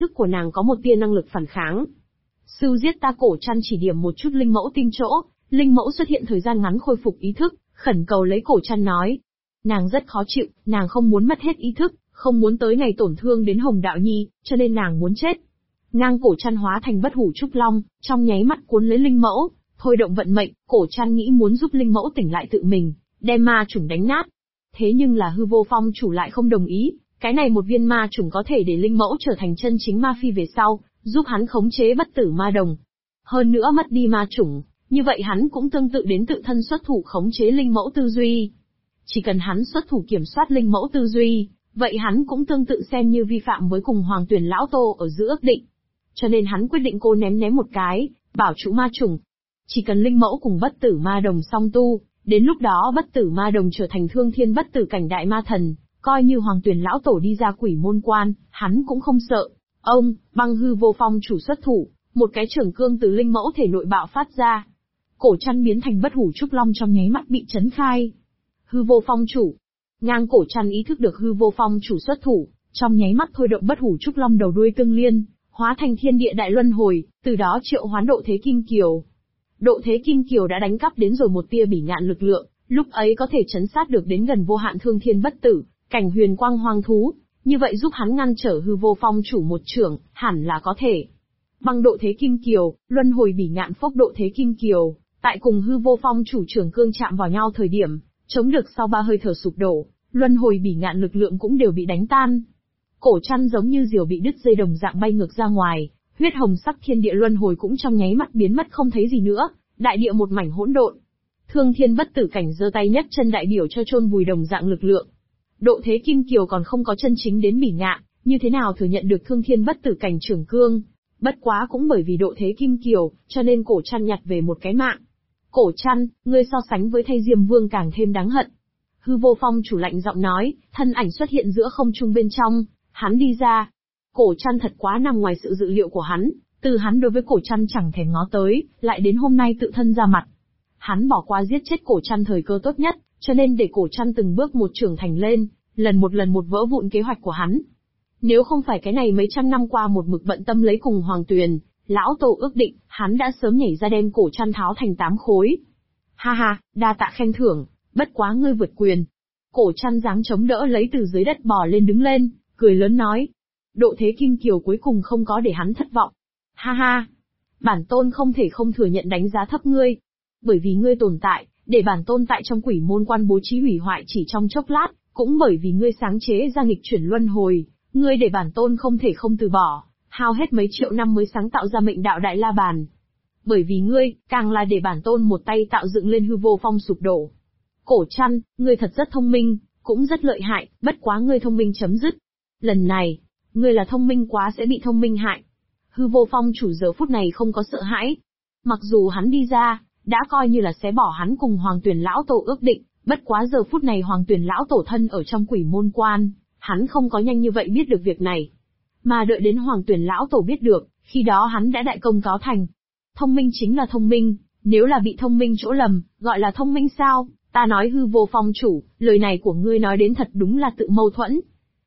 thức của nàng có một tia năng lực phản kháng. Sư giết ta, Cổ Trăn chỉ điểm một chút linh mẫu tim chỗ, linh mẫu xuất hiện thời gian ngắn khôi phục ý thức, khẩn cầu lấy Cổ Trăn nói. Nàng rất khó chịu, nàng không muốn mất hết ý thức, không muốn tới ngày tổn thương đến Hồng Đạo Nhi, cho nên nàng muốn chết. Ngang Cổ Trăn hóa thành bất hủ trúc long, trong nháy mắt cuốn lấy linh mẫu, thôi động vận mệnh, Cổ Trăn nghĩ muốn giúp linh mẫu tỉnh lại tự mình, đem ma chủng đánh nát. Thế nhưng là Hư Vô Phong chủ lại không đồng ý, cái này một viên ma chủng có thể để linh mẫu trở thành chân chính ma phi về sau, giúp hắn khống chế bất tử ma đồng. Hơn nữa mất đi ma chủng, như vậy hắn cũng tương tự đến tự thân xuất thủ khống chế linh mẫu tư duy. Chỉ cần hắn xuất thủ kiểm soát linh mẫu tư duy, vậy hắn cũng tương tự xem như vi phạm với cùng Hoàng Tuyển lão tổ ở giữa ước định. Cho nên hắn quyết định cô ném một cái, bảo trụ ma chủng. Chỉ cần linh mẫu cùng bất tử ma đồng song tu, đến lúc đó bất tử ma đồng trở thành thương thiên bất tử cảnh đại ma thần, coi như Hoàng Tuyển lão tổ đi ra quỷ môn quan, hắn cũng không sợ. Ông, Băng Hư Vô Phong chủ xuất thủ, một cái trưởng cương từ linh mẫu thể nội bạo phát ra. Cổ Trăn biến thành bất hủ trúc long trong nháy mắt bị chấn khai. Hư Vô Phong chủ. Ngang Cổ Trăn ý thức được Hư Vô Phong chủ xuất thủ, trong nháy mắt thôi động bất hủ trúc long đầu đuôi tương liên, hóa thành thiên địa đại luân hồi, từ đó triệu hoán độ thế kim kiều. Độ thế kim kiều đã đánh cắp đến rồi một tia bỉ ngạn lực lượng, lúc ấy có thể trấn sát được đến gần vô hạn thương thiên bất tử, cảnh huyền quang hoang thú, như vậy giúp hắn ngăn trở Hư Vô Phong chủ một chưởng, hẳn là có thể. Bằng độ thế kim kiều, luân hồi bỉ ngạn phốc độ thế kim kiều, tại cùng Hư Vô Phong chủ trưởng cương chạm vào nhau thời điểm, chống được sau 3 hơi thở sụp đổ, luân hồi bỉ ngạn lực lượng cũng đều bị đánh tan. Cổ Trăn giống như diều bị đứt dây đồng dạng bay ngược ra ngoài, huyết hồng sắc thiên địa luân hồi cũng trong nháy mắt biến mất không thấy gì nữa, đại địa một mảnh hỗn độn. Thương thiên bất tử cảnh giơ tay nhấc chân đại biểu cho chôn vùi đồng dạng lực lượng. Độ thế kim kiều còn không có chân chính đến bỉ ngạn, như thế nào thừa nhận được thương thiên bất tử cảnh trưởng cương. Bất quá cũng bởi vì độ thế kim kiều, cho nên Cổ Trăn nhặt về một cái mạng. Cổ Trăn, ngươi so sánh với Thay Diêm Vương càng thêm đáng hận. Hư Vô Phong chủ lạnh giọng nói, thân ảnh xuất hiện giữa không trung bên trong, hắn đi ra. Cổ Trăn thật quá nằm ngoài sự dự liệu của hắn, từ hắn đối với Cổ Trăn chẳng thèm ngó tới, lại đến hôm nay tự thân ra mặt. Hắn bỏ qua giết chết Cổ Trăn thời cơ tốt nhất, cho nên để Cổ Trăn từng bước một trưởng thành lên, lần một vỡ vụn kế hoạch của hắn. Nếu không phải cái này mấy trăm năm qua một mực bận tâm lấy cùng Hoàng Tuyền, lão tổ ước định, hắn đã sớm nhảy ra đem Cổ Trăn tháo thành 8 khối. Ha ha, đa tạ khen thưởng, bất quá ngươi vượt quyền. Cổ Trăn dáng chống đỡ lấy từ dưới đất bò lên đứng lên, cười lớn nói. Độ thế kim kiều cuối cùng không có để hắn thất vọng. Ha ha, bản tôn không thể không thừa nhận đánh giá thấp ngươi. Bởi vì ngươi tồn tại, để bản tôn tại trong quỷ môn quan bố trí hủy hoại chỉ trong chốc lát, cũng bởi vì ngươi sáng chế ra nghịch chuyển luân hồi, ngươi để bản tôn không thể không từ bỏ, hao hết mấy triệu năm mới sáng tạo ra mệnh đạo đại la bàn. Bởi vì ngươi, càng là để bản tôn một tay tạo dựng lên Hư Vô Phong sụp đổ. Cổ Trăn, ngươi thật rất thông minh, cũng rất lợi hại, bất quá ngươi thông minh chấm dứt. Lần này, ngươi là thông minh quá sẽ bị thông minh hại. Hư Vô Phong chủ giờ phút này không có sợ hãi. Mặc dù hắn đi ra, đã coi như là xé bỏ hắn cùng Hoàng Tuyển lão tổ ước định, bất quá giờ phút này Hoàng Tuyển lão tổ thân ở trong quỷ môn quan, hắn không có nhanh như vậy biết được việc này. Mà đợi đến Hoàng Tuyển lão tổ biết được, khi đó hắn đã đại công cáo thành. Thông minh chính là thông minh, nếu là bị thông minh chỗ lầm, gọi là thông minh sao? Ta nói Hư Vô Phong chủ, lời này của ngươi nói đến thật đúng là tự mâu thuẫn.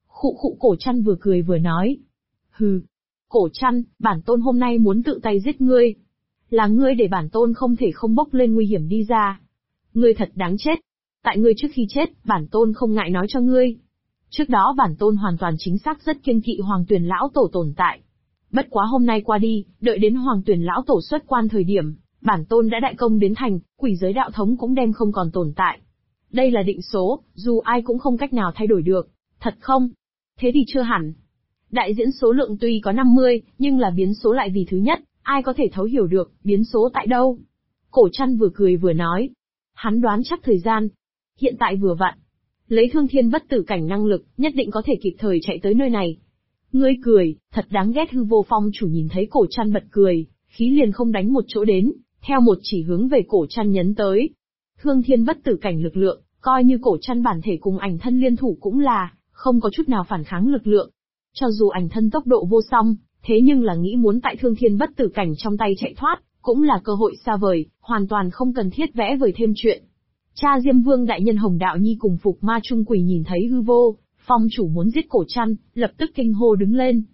Khụ Cổ Trăn vừa cười vừa nói. Hừ, Cổ Trăn, bản tôn hôm nay muốn tự tay giết ngươi. Là ngươi để bản tôn không thể không bốc lên nguy hiểm đi ra. Ngươi thật đáng chết. Tại ngươi trước khi chết, bản tôn không ngại nói cho ngươi. Trước đó bản tôn hoàn toàn chính xác rất kiêng kỵ Hoàng Tuyển lão tổ tồn tại. Bất quá hôm nay qua đi, đợi đến Hoàng Tuyển lão tổ xuất quan thời điểm, bản tôn đã đại công đến thành, quỷ giới đạo thống cũng đem không còn tồn tại. Đây là định số, dù ai cũng không cách nào thay đổi được. Thật không? Thế thì chưa hẳn. Đại diễn số lượng tuy có 50, nhưng là biến số lại vì thứ nhất, ai có thể thấu hiểu được, biến số tại đâu? Cổ Trăn vừa cười vừa nói. Hắn đoán chắc thời gian. Hiện tại vừa vặn. Lấy thương thiên bất tử cảnh năng lực, nhất định có thể kịp thời chạy tới nơi này. Ngươi cười, thật đáng ghét. Hư Vô Phong chủ nhìn thấy Cổ Trăn bật cười, khí liền không đánh một chỗ đến, theo một chỉ hướng về Cổ Trăn nhấn tới. Thương thiên bất tử cảnh lực lượng, coi như Cổ Trăn bản thể cùng ảnh thân liên thủ cũng là, không có chút nào phản kháng lực lượng. Cho dù ảnh thân tốc độ vô song, thế nhưng là nghĩ muốn tại thương thiên bất tử cảnh trong tay chạy thoát, cũng là cơ hội xa vời, hoàn toàn không cần thiết vẽ vời thêm chuyện. Cha Diêm Vương đại nhân Hồng Đạo Nhi cùng Phục Ma Trung Quỷ nhìn thấy Hư Vô Phong chủ muốn giết Cổ Trăn, lập tức kinh hô đứng lên.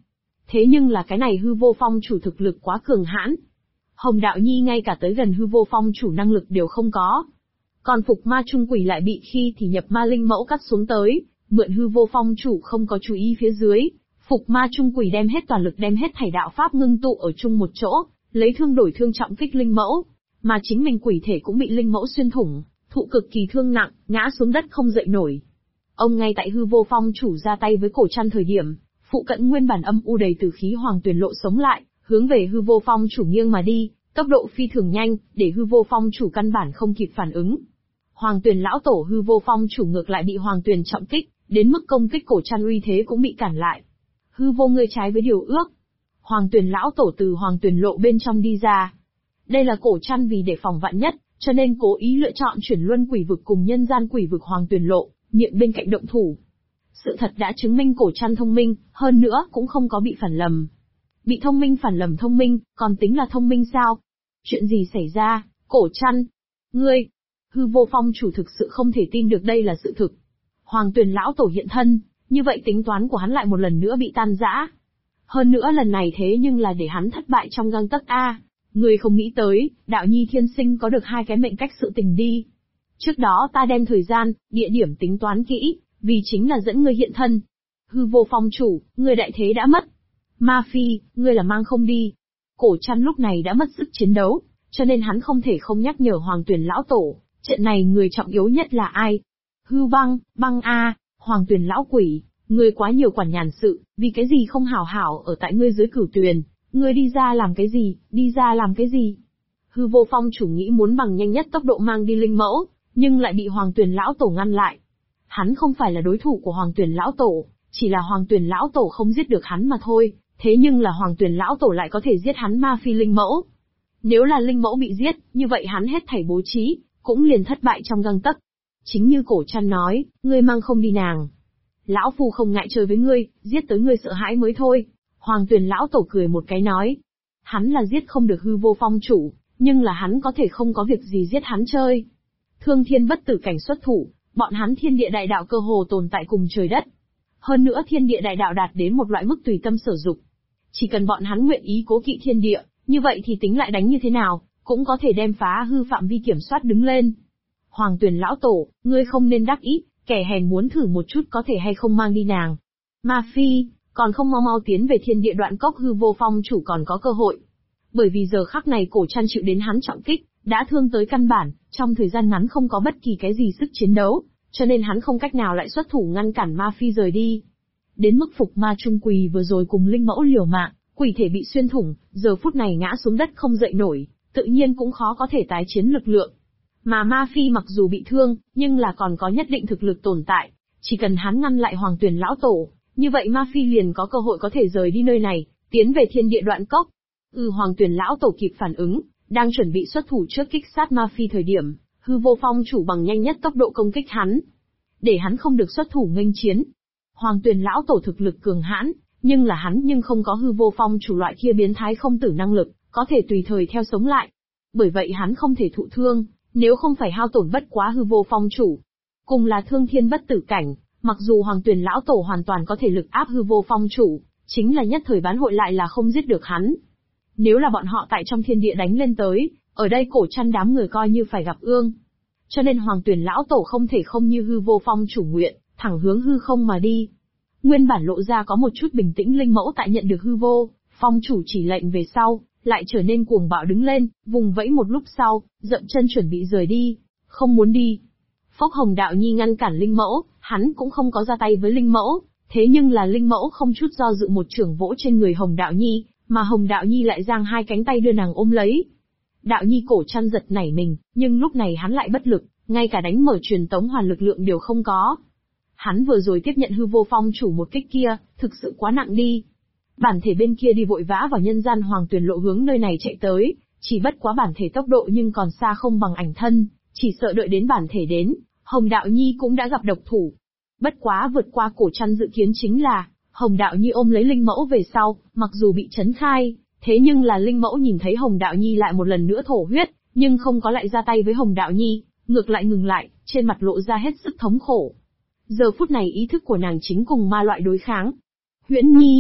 Thế nhưng là cái này hư vô phong chủ thực lực quá cường hãn. Hồng Đạo Nhi ngay cả tới gần hư vô phong chủ năng lực đều không có. Còn Phục Ma Trung Quỷ lại bị khi thì nhập ma linh mẫu cắt xuống tới, mượn hư vô phong chủ không có chú ý phía dưới. Phục Ma Trung Quỷ đem hết toàn lực đem hết thảy đạo pháp ngưng tụ ở chung một chỗ, lấy thương đổi thương trọng kích linh mẫu. Mà chính mình quỷ thể cũng bị linh mẫu xuyên thủng, thụ cực kỳ thương nặng, ngã xuống đất không dậy nổi. Ông ngay tại hư vô phong chủ ra tay với cổ trăn thời điểm, phụ cận nguyên bản âm u đầy tử khí Hoàng Tuyền Lộ sống lại, hướng về hư vô phong chủ nghiêng mà đi, tốc độ phi thường nhanh, để hư vô phong chủ căn bản không kịp phản ứng. Hoàng Tuyền lão tổ hư vô phong chủ ngược lại bị Hoàng Tuyền trọng kích, đến mức công kích cổ trăn uy thế cũng bị cản lại. Hư vô ngươi trái với điều ước. Hoàng Tuyền lão tổ từ Hoàng Tuyền Lộ bên trong đi ra. Đây là cổ trăn vì để phòng vạn nhất, cho nên cố ý lựa chọn chuyển luân quỷ vực cùng nhân gian quỷ vực Hoàng Tuyền Lộ, miệng bên cạnh động thủ. Sự thật đã chứng minh cổ trăn thông minh, hơn nữa cũng không có bị phản lầm. Bị thông minh phản lầm thông minh, còn tính là thông minh sao? Chuyện gì xảy ra, cổ trăn? Ngươi! Hư vô phong chủ thực sự không thể tin được đây là sự thực. Hoàng Tuyền lão tổ hiện thân, như vậy tính toán của hắn lại một lần nữa bị tan rã. Hơn nữa lần này thế nhưng là để hắn thất bại trong gang tấc a. Ngươi không nghĩ tới, đạo nhi thiên sinh có được hai cái mệnh cách sự tình đi. Trước đó ta đem thời gian, địa điểm tính toán kỹ, vì chính là dẫn ngươi hiện thân. Hư vô phong chủ, ngươi đại thế đã mất. Ma Phi, ngươi là mang không đi. Cổ trăn lúc này đã mất sức chiến đấu, cho nên hắn không thể không nhắc nhở Hoàng Tuyền lão tổ, trận này người trọng yếu nhất là ai? Hư băng, băng a, Hoàng Tuyền lão quỷ, ngươi quá nhiều quản nhàn sự, vì cái gì không hảo hảo ở tại ngươi dưới cửu tuyền, ngươi đi ra làm cái gì, đi ra làm cái gì? Hư vô phong chủ nghĩ muốn bằng nhanh nhất tốc độ mang đi linh mẫu, nhưng lại bị Hoàng Tuyền lão tổ ngăn lại. Hắn không phải là đối thủ của Hoàng Tuyền lão tổ, chỉ là Hoàng Tuyền lão tổ không giết được hắn mà thôi, thế nhưng là Hoàng Tuyền lão tổ lại có thể giết hắn Ma Phi linh mẫu. Nếu là linh mẫu bị giết, như vậy hắn hết thảy bố trí, cũng liền thất bại trong gang tấc. Chính như cổ trăn nói, ngươi mang không đi nàng. Lão phu không ngại chơi với ngươi, giết tới ngươi sợ hãi mới thôi. Hoàng Tuyền lão tổ cười một cái nói. Hắn là giết không được hư vô phong chủ, nhưng là hắn có thể không có việc gì giết hắn chơi. Thương thiên bất tử cảnh xuất thủ, bọn hắn thiên địa đại đạo cơ hồ tồn tại cùng trời đất. Hơn nữa thiên địa đại đạo đạt đến một loại mức tùy tâm sở dục. Chỉ cần bọn hắn nguyện ý cố kỵ thiên địa, như vậy thì tính lại đánh như thế nào, cũng có thể đem phá hư phạm vi kiểm soát đứng lên. Hoàng Tuyền lão tổ, ngươi không nên đắc ý, kẻ hèn muốn thử một chút có thể hay không mang đi nàng. Ma Phi, còn không mau mau tiến về thiên địa đoạn cốc hư vô phong chủ còn có cơ hội. Bởi vì giờ khắc này cổ trăn chịu đến hắn trọng kích, đã thương tới căn bản, trong thời gian ngắn không có bất kỳ cái gì sức chiến đấu, cho nên hắn không cách nào lại xuất thủ ngăn cản Ma Phi rời đi. Đến mức Phục Ma Trung Quỳ vừa rồi cùng linh mẫu liều mạng, quỷ thể bị xuyên thủng, giờ phút này ngã xuống đất không dậy nổi, tự nhiên cũng khó có thể tái chiến lực lượng. Mà Ma Phi mặc dù bị thương, nhưng là còn có nhất định thực lực tồn tại, chỉ cần hắn ngăn lại Hoàng Tuyền lão tổ, như vậy Ma Phi liền có cơ hội có thể rời đi nơi này, tiến về thiên địa đoạn cốc. Hoàng Tuyền lão tổ kịp phản ứng, đang chuẩn bị xuất thủ trước kích sát Ma Phi thời điểm, hư vô phong chủ bằng nhanh nhất tốc độ công kích hắn, để hắn không được xuất thủ nghênh chiến. Hoàng Tuyền lão tổ thực lực cường hãn, nhưng là hắn nhưng không có hư vô phong chủ loại kia biến thái không tử năng lực, có thể tùy thời theo sống lại. Bởi vậy hắn không thể thụ thương, nếu không phải hao tổn bất quá hư vô phong chủ. Cùng là thương thiên bất tử cảnh, mặc dù Hoàng Tuyền lão tổ hoàn toàn có thể lực áp hư vô phong chủ, chính là nhất thời bán hội lại là không giết được hắn. Nếu là bọn họ tại trong thiên địa đánh lên tới, ở đây cổ trăn đám người coi như phải gặp ương. Cho nên Hoàng Tuyền lão tổ không thể không như hư vô phong chủ nguyện, thẳng hướng hư không mà đi. Nguyên bản lộ ra có một chút bình tĩnh linh mẫu tại nhận được hư vô phong chủ chỉ lệnh về sau, lại trở nên cuồng bạo đứng lên, vùng vẫy một lúc sau, dậm chân chuẩn bị rời đi, không muốn đi. Phốc Hồng Đạo Nhi ngăn cản linh mẫu, hắn cũng không có ra tay với linh mẫu, thế nhưng là linh mẫu không chút do dự một chưởng vỗ trên người Hồng Đạo Nhi, mà Hồng Đạo Nhi lại giang hai cánh tay đưa nàng ôm lấy. Đạo Nhi cổ trăn giật nảy mình, nhưng lúc này hắn lại bất lực, ngay cả đánh mở truyền tống hoàn lực lượng đều không có. Hắn vừa rồi tiếp nhận hư vô phong chủ một kích kia, thực sự quá nặng đi. Bản thể bên kia đi vội vã vào nhân gian Hoàng Tuyền Lộ hướng nơi này chạy tới, chỉ bất quá bản thể tốc độ nhưng còn xa không bằng ảnh thân, chỉ sợ đợi đến bản thể đến, Hồng Đạo Nhi cũng đã gặp độc thủ. Bất quá vượt qua cổ trăn dự kiến chính là, Hồng Đạo Nhi ôm lấy linh mẫu về sau, mặc dù bị chấn khai, thế nhưng là linh mẫu nhìn thấy Hồng Đạo Nhi lại một lần nữa thổ huyết, nhưng không có lại ra tay với Hồng Đạo Nhi, ngược lại ngừng lại, trên mặt lộ ra hết sức thống khổ. Giờ phút này ý thức của nàng chính cùng ma loại đối kháng. Huyễn Nhi,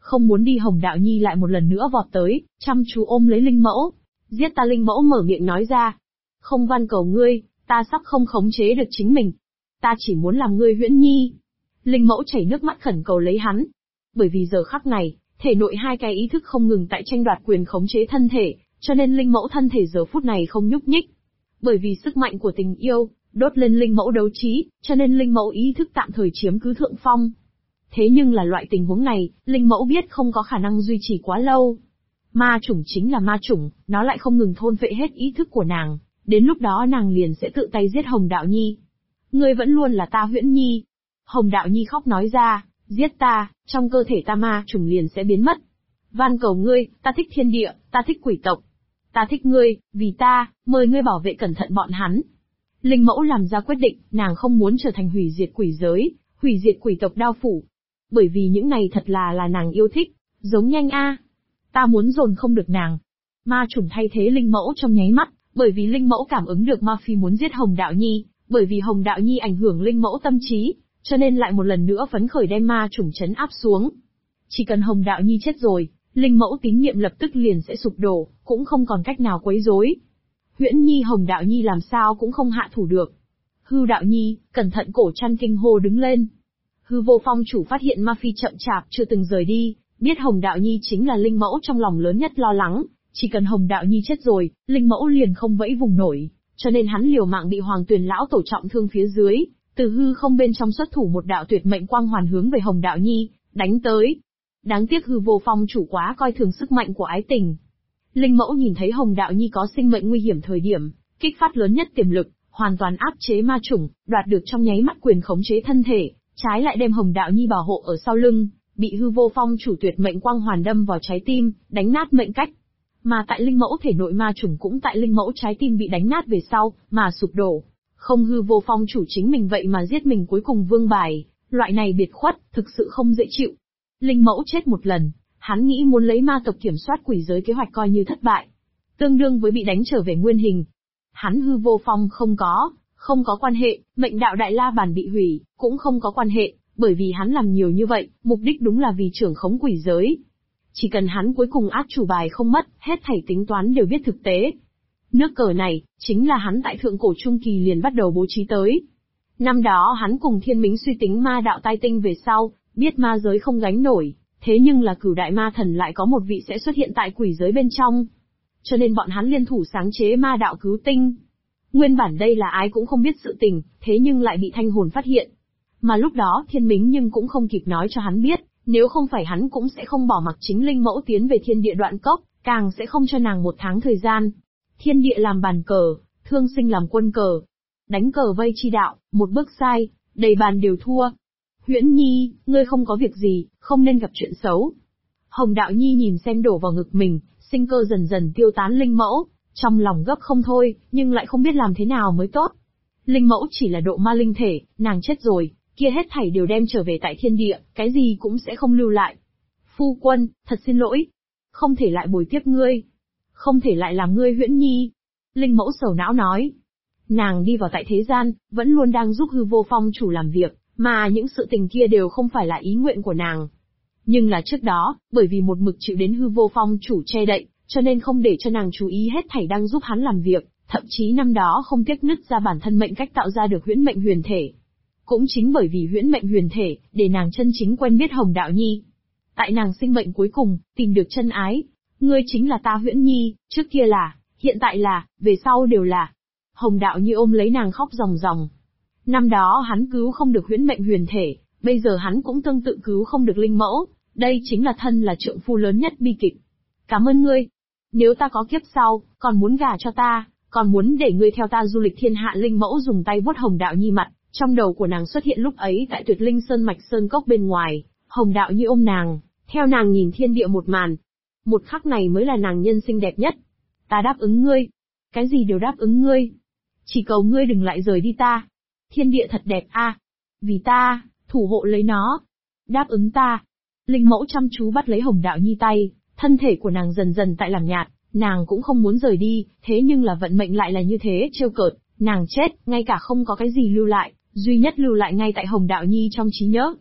Không muốn đi Hồng Đạo Nhi lại một lần nữa vọt tới, chăm chú ôm lấy Linh Mẫu. Giết ta! Linh Mẫu mở miệng nói ra. Không van cầu ngươi, ta sắp không khống chế được chính mình. Ta chỉ muốn làm ngươi Huyễn Nhi. Linh Mẫu chảy nước mắt khẩn cầu lấy hắn. Bởi vì giờ khắc này, thể nội hai cái ý thức không ngừng tại tranh đoạt quyền khống chế thân thể, cho nên Linh Mẫu thân thể giờ phút này không nhúc nhích. Bởi vì sức mạnh của tình yêu, đốt lên Linh Mẫu đấu trí, cho nên Linh Mẫu ý thức tạm thời chiếm cứ thượng phong. Thế nhưng là loại tình huống này, Linh Mẫu biết không có khả năng duy trì quá lâu. Ma chủng chính là ma chủng, nó lại không ngừng thôn phệ hết ý thức của nàng, đến lúc đó nàng liền sẽ tự tay giết Hồng Đạo Nhi. Ngươi vẫn luôn là ta Huyễn Nhi. Hồng Đạo Nhi khóc nói ra, giết ta, trong cơ thể ta ma chủng liền sẽ biến mất. Van cầu ngươi, ta thích thiên địa, ta thích quỷ tộc. Ta thích ngươi, vì ta, mời ngươi bảo vệ cẩn thận bọn hắn. Linh Mẫu làm ra quyết định, nàng không muốn trở thành hủy diệt quỷ giới, hủy diệt quỷ tộc Đao Phủ. Bởi vì những này thật là nàng yêu thích, giống nhanh a. Ta muốn dồn không được nàng. Ma chủng thay thế Linh Mẫu trong nháy mắt, bởi vì Linh Mẫu cảm ứng được Ma Phi muốn giết Hồng Đạo Nhi, bởi vì Hồng Đạo Nhi ảnh hưởng Linh Mẫu tâm trí, cho nên lại một lần nữa phấn khởi đem ma chủng trấn áp xuống. Chỉ cần Hồng Đạo Nhi chết rồi, Linh Mẫu tín nhiệm lập tức liền sẽ sụp đổ, cũng không còn cách nào quấy rối. Huyễn Nhi Hồng Đạo Nhi làm sao cũng không hạ thủ được. Hư Đạo Nhi, cẩn thận! Cổ Trăn kinh hô đứng lên. Hư Vô Phong chủ phát hiện Ma Phi chậm chạp chưa từng rời đi, biết Hồng Đạo Nhi chính là Linh Mẫu trong lòng lớn nhất lo lắng, chỉ cần Hồng Đạo Nhi chết rồi, Linh Mẫu liền không vẫy vùng nổi, cho nên hắn liều mạng bị Hoàng Tuyền lão tổ trọng thương phía dưới, từ hư không bên trong xuất thủ một đạo tuyệt mệnh quang hoàn hướng về Hồng Đạo Nhi, đánh tới. Đáng tiếc Hư Vô Phong chủ quá coi thường sức mạnh của ái tình. Linh Mẫu nhìn thấy Hồng Đạo Nhi có sinh mệnh nguy hiểm thời điểm, kích phát lớn nhất tiềm lực, hoàn toàn áp chế ma chủng, đoạt được trong nháy mắt quyền khống chế thân thể, trái lại đem Hồng Đạo Nhi bảo hộ ở sau lưng, bị Hư Vô Phong chủ tuyệt mệnh quang hoàn đâm vào trái tim, đánh nát mệnh cách. Mà tại Linh Mẫu thể nội ma chủng cũng tại Linh Mẫu trái tim bị đánh nát về sau, mà sụp đổ. Không Hư Vô Phong chủ chính mình vậy mà giết mình cuối cùng vương bài, loại này biệt khuất, thực sự không dễ chịu. Linh Mẫu chết một lần, hắn nghĩ muốn lấy ma tộc kiểm soát quỷ giới kế hoạch coi như thất bại. Tương đương với bị đánh trở về nguyên hình. Hắn Hư Vô Phong không có quan hệ, mệnh đạo Đại La Bàn bị hủy, cũng không có quan hệ, bởi vì hắn làm nhiều như vậy, mục đích đúng là vì trưởng khống quỷ giới. Chỉ cần hắn cuối cùng át chủ bài không mất, hết thảy tính toán đều biết thực tế. Nước cờ này, chính là hắn tại thượng cổ trung kỳ liền bắt đầu bố trí tới. Năm đó hắn cùng Thiên Mính suy tính ma đạo tai tinh về sau, biết ma giới không gánh nổi, thế nhưng là Cửu Đại Ma Thần lại có một vị sẽ xuất hiện tại quỷ giới bên trong. Cho nên bọn hắn liên thủ sáng chế ma đạo cứu tinh. Nguyên bản đây là ai cũng không biết sự tình, thế nhưng lại bị Thanh Hồn phát hiện. Mà lúc đó Thiên Mính nhưng cũng không kịp nói cho hắn biết, nếu không phải hắn cũng sẽ không bỏ mặc chính Linh Mẫu tiến về thiên địa đoạn cốc, càng sẽ không cho nàng 1 tháng thời gian. Thiên địa làm bàn cờ, thương sinh làm quân cờ. Đánh cờ vây chi đạo, một bước sai, đầy bàn đều thua. Huyễn Nhi, ngươi không có việc gì, không nên gặp chuyện xấu. Hồng Đạo Nhi nhìn xem đổ vào ngực mình, sinh cơ dần dần tiêu tán Linh Mẫu, trong lòng gấp không thôi, nhưng lại không biết làm thế nào mới tốt. Linh Mẫu chỉ là độ ma linh thể, nàng chết rồi, kia hết thảy đều đem trở về tại thiên địa, cái gì cũng sẽ không lưu lại. Phu quân, thật xin lỗi. Không thể lại bồi tiếp ngươi. Không thể lại làm ngươi Huyễn Nhi. Linh Mẫu sầu não nói. Nàng đi vào tại thế gian, vẫn luôn đang giúp Hư Vô Phong chủ làm việc, mà những sự tình kia đều không phải là ý nguyện của nàng. Nhưng là trước đó, bởi vì một mực chịu đến Hư Vô Phong chủ che đậy, cho nên không để cho nàng chú ý hết thảy đang giúp hắn làm việc, thậm chí năm đó không tiếc nứt ra bản thân mệnh cách tạo ra được huyễn mệnh huyền thể. Cũng chính bởi vì huyễn mệnh huyền thể, để nàng chân chính quen biết Hồng Đạo Nhi. Tại nàng sinh mệnh cuối cùng, tìm được chân ái. Ngươi chính là ta Huyễn Nhi, trước kia là, hiện tại là, về sau đều là. Hồng Đạo Nhi ôm lấy nàng khóc ròng ròng. Năm đó hắn cứu không được huyễn mệnh huyền thể, bây giờ hắn cũng tương tự cứu không được Linh Mẫu, đây chính là thân là trượng phu lớn nhất bi kịch. Cảm ơn ngươi. Nếu ta có kiếp sau, còn muốn gả cho ta, còn muốn để ngươi theo ta du lịch thiên hạ. Linh Mẫu dùng tay vuốt Hồng Đạo Nhi mặt, trong đầu của nàng xuất hiện lúc ấy tại Tuyệt Linh Sơn mạch sơn cốc bên ngoài, Hồng Đạo Nhi ôm nàng, theo nàng nhìn thiên địa một màn. Một khắc này mới là nàng nhân sinh đẹp nhất. Ta đáp ứng ngươi. Cái gì đều đáp ứng ngươi. Chỉ cầu ngươi đừng lại rời đi ta. Thiên địa thật đẹp a. Vì ta, thủ hộ lấy nó. Đáp ứng ta. Linh Mẫu chăm chú bắt lấy Hồng Đạo Nhi tay, thân thể của nàng dần dần tại làm nhạt, nàng cũng không muốn rời đi, thế nhưng là vận mệnh lại là như thế trêu cợt, nàng chết, ngay cả không có cái gì lưu lại, duy nhất lưu lại ngay tại Hồng Đạo Nhi trong trí nhớ.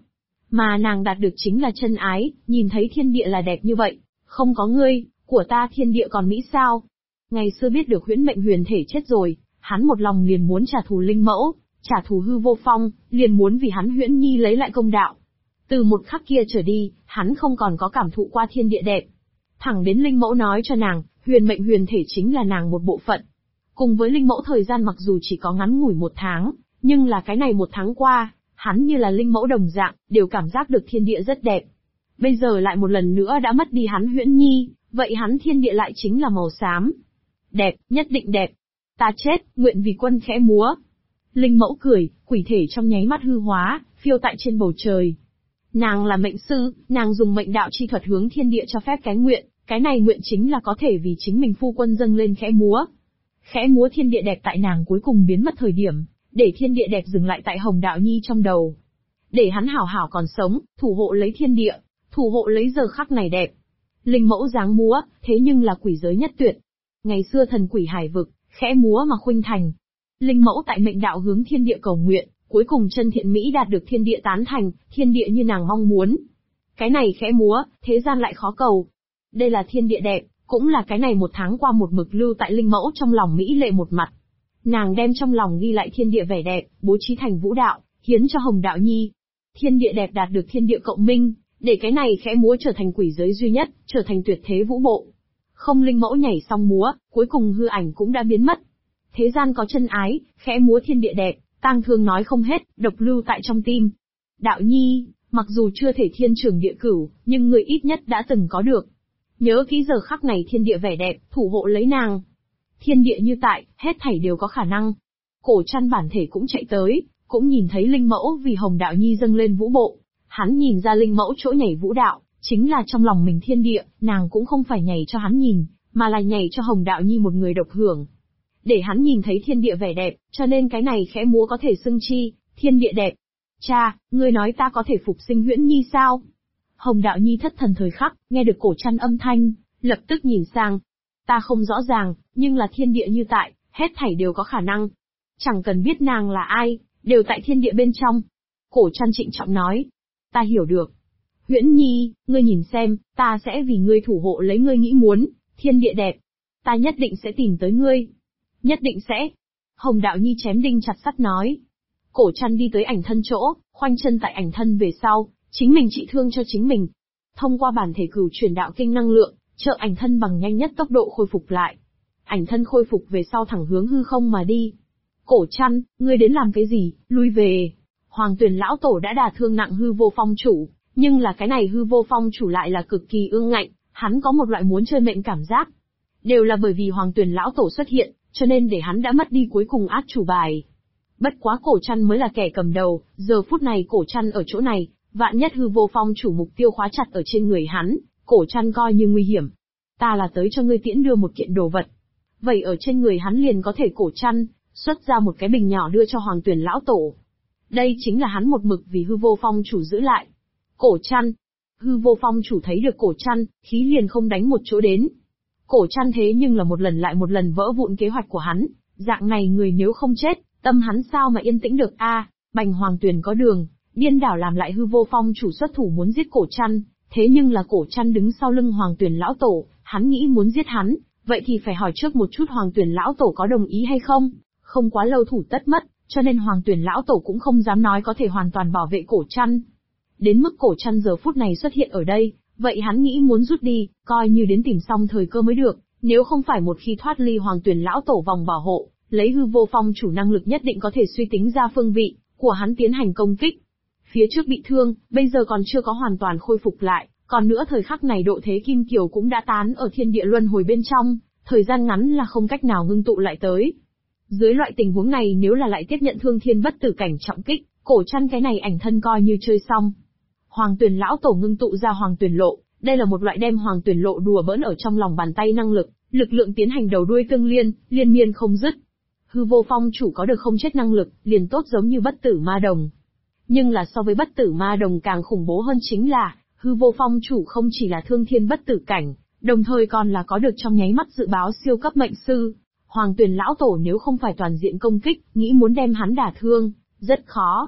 Mà nàng đạt được chính là chân ái, nhìn thấy thiên địa là đẹp như vậy. Không có ngươi, của ta thiên địa còn mỹ sao? Ngày xưa biết được huyễn mệnh huyền thể chết rồi, hắn một lòng liền muốn trả thù linh mẫu, trả thù hư vô phong, liền muốn vì hắn huyễn nhi lấy lại công đạo. Từ một khắc kia trở đi, hắn không còn có cảm thụ qua thiên địa đẹp. Thẳng đến linh mẫu nói cho nàng, huyền mệnh huyền thể chính là nàng một bộ phận. Cùng với linh mẫu thời gian mặc dù chỉ có ngắn ngủi 1 tháng, nhưng là cái này 1 tháng qua, hắn như là linh mẫu đồng dạng, đều cảm giác được thiên địa rất đẹp. Bây giờ lại một lần nữa đã mất đi hắn huyễn nhi, vậy hắn thiên địa lại chính là màu xám. Đẹp, nhất định đẹp. Ta chết, nguyện vì quân khẽ múa. Linh mẫu cười, quỷ thể trong nháy mắt hư hóa, phiêu tại trên bầu trời. Nàng là mệnh sư, nàng dùng mệnh đạo chi thuật hướng thiên địa cho phép cái nguyện, cái này nguyện chính là có thể vì chính mình phu quân dâng lên khẽ múa. Khẽ múa thiên địa đẹp tại nàng cuối cùng biến mất thời điểm, để thiên địa đẹp dừng lại tại Hồng Đạo Nhi trong đầu. Để hắn hảo hảo còn sống, thủ hộ lấy thiên địa, thủ hộ lấy giờ khắc này đẹp. Linh mẫu dáng múa, thế nhưng là quỷ giới nhất tuyệt. Ngày xưa thần quỷ hải vực, khẽ múa mà khuynh thành. Linh mẫu tại mệnh đạo hướng thiên địa cầu nguyện, cuối cùng chân thiện mỹ đạt được thiên địa tán thành, thiên địa như nàng mong muốn. Cái này khẽ múa, thế gian lại khó cầu. Đây là thiên địa đẹp, cũng là cái này 1 tháng qua một mực lưu tại linh mẫu trong lòng mỹ lệ một mặt. Nàng đem trong lòng ghi lại thiên địa vẻ đẹp, bố trí thành vũ đạo, hiến cho Hồng Đạo Nhi. Thiên địa đẹp đạt được thiên địa cộng minh, để cái này khẽ múa trở thành quỷ giới duy nhất, trở thành tuyệt thế vũ bộ. Không linh mẫu nhảy xong múa, cuối cùng hư ảnh cũng đã biến mất. Thế gian có chân ái, khẽ múa thiên địa đẹp, tang thương nói không hết, độc lưu tại trong tim. Đạo Nhi, mặc dù chưa thể thiên trường địa cửu, nhưng người ít nhất đã từng có được. Nhớ kỹ giờ khắc này thiên địa vẻ đẹp, thủ hộ lấy nàng. Thiên địa như tại, hết thảy đều có khả năng. Cổ Trăn bản thể cũng chạy tới, cũng nhìn thấy linh mẫu vì Hồng Đạo Nhi dâng lên vũ bộ. Hắn nhìn ra linh mẫu chỗ nhảy vũ đạo, chính là trong lòng mình thiên địa, nàng cũng không phải nhảy cho hắn nhìn, mà là nhảy cho Hồng Đạo Nhi một người độc hưởng. Để hắn nhìn thấy thiên địa vẻ đẹp, cho nên cái này khẽ múa có thể xưng chi, thiên địa đẹp. Cha, ngươi nói ta có thể phục sinh huyễn nhi sao? Hồng Đạo Nhi thất thần thời khắc, nghe được Cổ Trăn âm thanh, lập tức nhìn sang. Ta không rõ ràng, nhưng là thiên địa như tại, hết thảy đều có khả năng. Chẳng cần biết nàng là ai, đều tại thiên địa bên trong. Cổ Trăn trịnh trọng nói. Ta hiểu được. Huyễn nhi, ngươi nhìn xem, ta sẽ vì ngươi thủ hộ lấy ngươi nghĩ muốn, thiên địa đẹp. Ta nhất định sẽ tìm tới ngươi. Nhất định sẽ. Hồng Đạo Nhi chém đinh chặt sắt nói. Cổ Trăn đi tới ảnh thân chỗ, khoanh chân tại ảnh thân về sau, chính mình trị thương cho chính mình. Thông qua bản thể cửu truyền đạo kinh năng lượng, trợ ảnh thân bằng nhanh nhất tốc độ khôi phục lại. Ảnh thân khôi phục về sau thẳng hướng hư không mà đi. Cổ Trăn, ngươi đến làm cái gì, lui về. Hoàng Tuyền lão tổ đã đả thương nặng hư vô phong chủ, nhưng là cái này hư vô phong chủ lại là cực kỳ ương ngạnh, hắn có một loại muốn chơi mệnh cảm giác. Đều là bởi vì Hoàng Tuyền lão tổ xuất hiện, cho nên để hắn đã mất đi cuối cùng át chủ bài. Bất quá Cổ Trăn mới là kẻ cầm đầu, giờ phút này Cổ Trăn ở chỗ này, vạn nhất hư vô phong chủ mục tiêu khóa chặt ở trên người hắn, Cổ Trăn coi như nguy hiểm. Ta là tới cho ngươi tiễn đưa một kiện đồ vật. Vậy ở trên người hắn liền có thể Cổ Trăn xuất ra một cái bình nhỏ đưa cho Hoàng Tuyền lão tổ. Đây chính là hắn một mực vì hư vô phong chủ giữ lại. Cổ Trăn. Hư vô phong chủ thấy được Cổ Trăn, khí liền không đánh một chỗ đến. Cổ Trăn thế nhưng là một lần lại một lần vỡ vụn kế hoạch của hắn, dạng này người nếu không chết, tâm hắn sao mà yên tĩnh được a? Bành Hoàng Tuyền có đường, điên đảo làm lại hư vô phong chủ xuất thủ muốn giết Cổ Trăn, thế nhưng là Cổ Trăn đứng sau lưng Hoàng Tuyền lão tổ, hắn nghĩ muốn giết hắn, vậy thì phải hỏi trước một chút Hoàng Tuyền lão tổ có đồng ý hay không, không quá lâu thủ tất mất, cho nên Hoàng Tuyền lão tổ cũng không dám nói có thể hoàn toàn bảo vệ Cổ Trăn. Đến mức Cổ Trăn giờ phút này xuất hiện ở đây, vậy hắn nghĩ muốn rút đi, coi như đến tìm xong thời cơ mới được, nếu không phải một khi thoát ly Hoàng Tuyền lão tổ vòng bảo hộ, lấy hư vô phong chủ năng lực nhất định có thể suy tính ra phương vị của hắn tiến hành công kích. Phía trước bị thương, bây giờ còn chưa có hoàn toàn khôi phục lại, còn nữa thời khắc này độ thế kim kiều cũng đã tán ở thiên địa luân hồi bên trong, thời gian ngắn là không cách nào ngưng tụ lại tới. Dưới loại tình huống này nếu là lại tiếp nhận thương thiên bất tử cảnh trọng kích, Cổ Trăn cái này ảnh thân coi như chơi xong. Hoàng Tuyền lão tổ ngưng tụ ra Hoàng Tuyền lộ, đây là một loại đem Hoàng Tuyền lộ đùa bỡn ở trong lòng bàn tay năng lực, lực lượng tiến hành đầu đuôi tương liên, liên miên không dứt. Hư vô phong chủ có được không chết năng lực, liền tốt giống như bất tử ma đồng. Nhưng là so với bất tử ma đồng càng khủng bố hơn chính là, hư vô phong chủ không chỉ là thương thiên bất tử cảnh, đồng thời còn là có được trong nháy mắt dự báo siêu cấp mệnh sư. Hoàng Tuyền lão tổ nếu không phải toàn diện công kích, nghĩ muốn đem hắn đả thương, rất khó.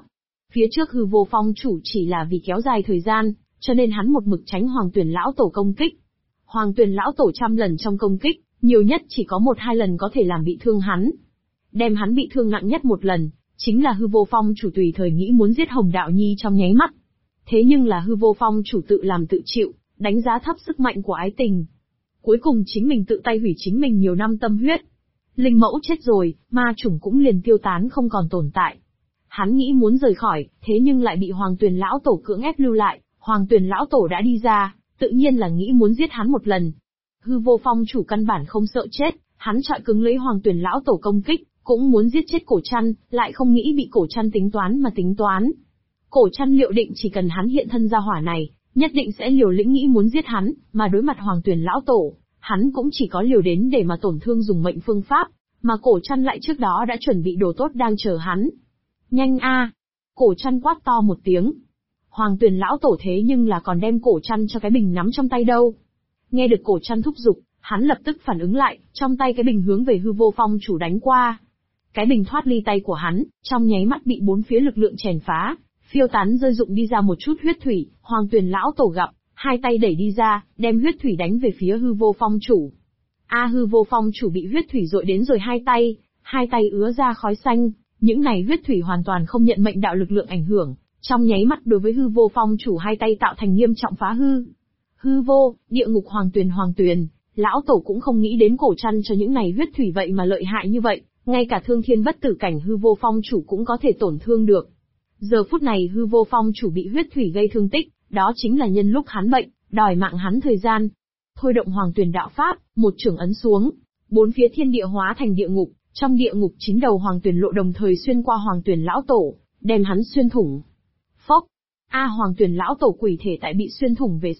Phía trước hư vô phong chủ chỉ là vì kéo dài thời gian, cho nên hắn một mực tránh Hoàng Tuyền lão tổ công kích. Hoàng Tuyền lão tổ trăm lần trong công kích, nhiều nhất chỉ có 1-2 lần có thể làm bị thương hắn. Đem hắn bị thương nặng nhất một lần, chính là hư vô phong chủ tùy thời nghĩ muốn giết Hồng Đạo Nhi trong nháy mắt. Thế nhưng là hư vô phong chủ tự làm tự chịu, đánh giá thấp sức mạnh của ái tình. Cuối cùng chính mình tự tay hủy chính mình nhiều năm tâm huyết. Linh mẫu chết rồi, ma chủng cũng liền tiêu tán không còn tồn tại. Hắn nghĩ muốn rời khỏi, thế nhưng lại bị Hoàng Tuyền lão tổ cưỡng ép lưu lại. Hoàng Tuyền lão tổ đã đi ra, tự nhiên là nghĩ muốn giết hắn một lần. Hư vô phong chủ căn bản không sợ chết, hắn chọi cứng lấy Hoàng Tuyền lão tổ công kích, cũng muốn giết chết Cổ Trăn, lại không nghĩ bị Cổ Trăn tính toán mà tính toán. Cổ Trăn liệu định chỉ cần hắn hiện thân ra hỏa này, nhất định sẽ liều lĩnh nghĩ muốn giết hắn, mà đối mặt Hoàng Tuyền lão tổ, hắn cũng chỉ có liều đến để mà tổn thương dùng mệnh phương pháp, mà Cổ Trăn lại trước đó đã chuẩn bị đồ tốt đang chờ hắn. Nhanh a! Cổ Trăn quát to một tiếng. Hoàng Tuyền lão tổ thế nhưng là còn đem Cổ Trăn cho cái bình nắm trong tay đâu. Nghe được Cổ Trăn thúc giục, hắn lập tức phản ứng lại, trong tay cái bình hướng về hư vô phong chủ đánh qua. Cái bình thoát ly tay của hắn, trong nháy mắt bị bốn phía lực lượng chèn phá, phiêu tán rơi rụng đi ra một chút huyết thủy. Hoàng Tuyền lão tổ gặp, hai tay đẩy đi ra, đem huyết thủy đánh về phía hư vô phong chủ. Hư vô phong chủ bị huyết thủy dội đến rồi hai tay ứa ra khói xanh, những này huyết thủy hoàn toàn không nhận mệnh đạo lực lượng ảnh hưởng, trong nháy mắt đối với hư vô phong chủ hai tay tạo thành nghiêm trọng phá hư. Hư vô, địa ngục Hoàng Tuyền, lão tổ cũng không nghĩ đến Cổ Trăn cho những này huyết thủy vậy mà lợi hại như vậy, ngay cả thương thiên bất tử cảnh hư vô phong chủ cũng có thể tổn thương được. Giờ phút này hư vô phong chủ bị huyết thủy gây thương tích, đó chính là nhân lúc hắn bệnh, đòi mạng hắn thời gian. Thôi động Hoàng Tuyền đạo pháp, một chưởng ấn xuống, bốn phía thiên địa hóa thành địa ngục, trong địa ngục 9 đầu Hoàng Tuyền lộ đồng thời xuyên qua Hoàng Tuyền lão tổ, đem hắn xuyên thủng. Phốc! Hoàng Tuyền lão tổ quỷ thể tại bị xuyên thủng về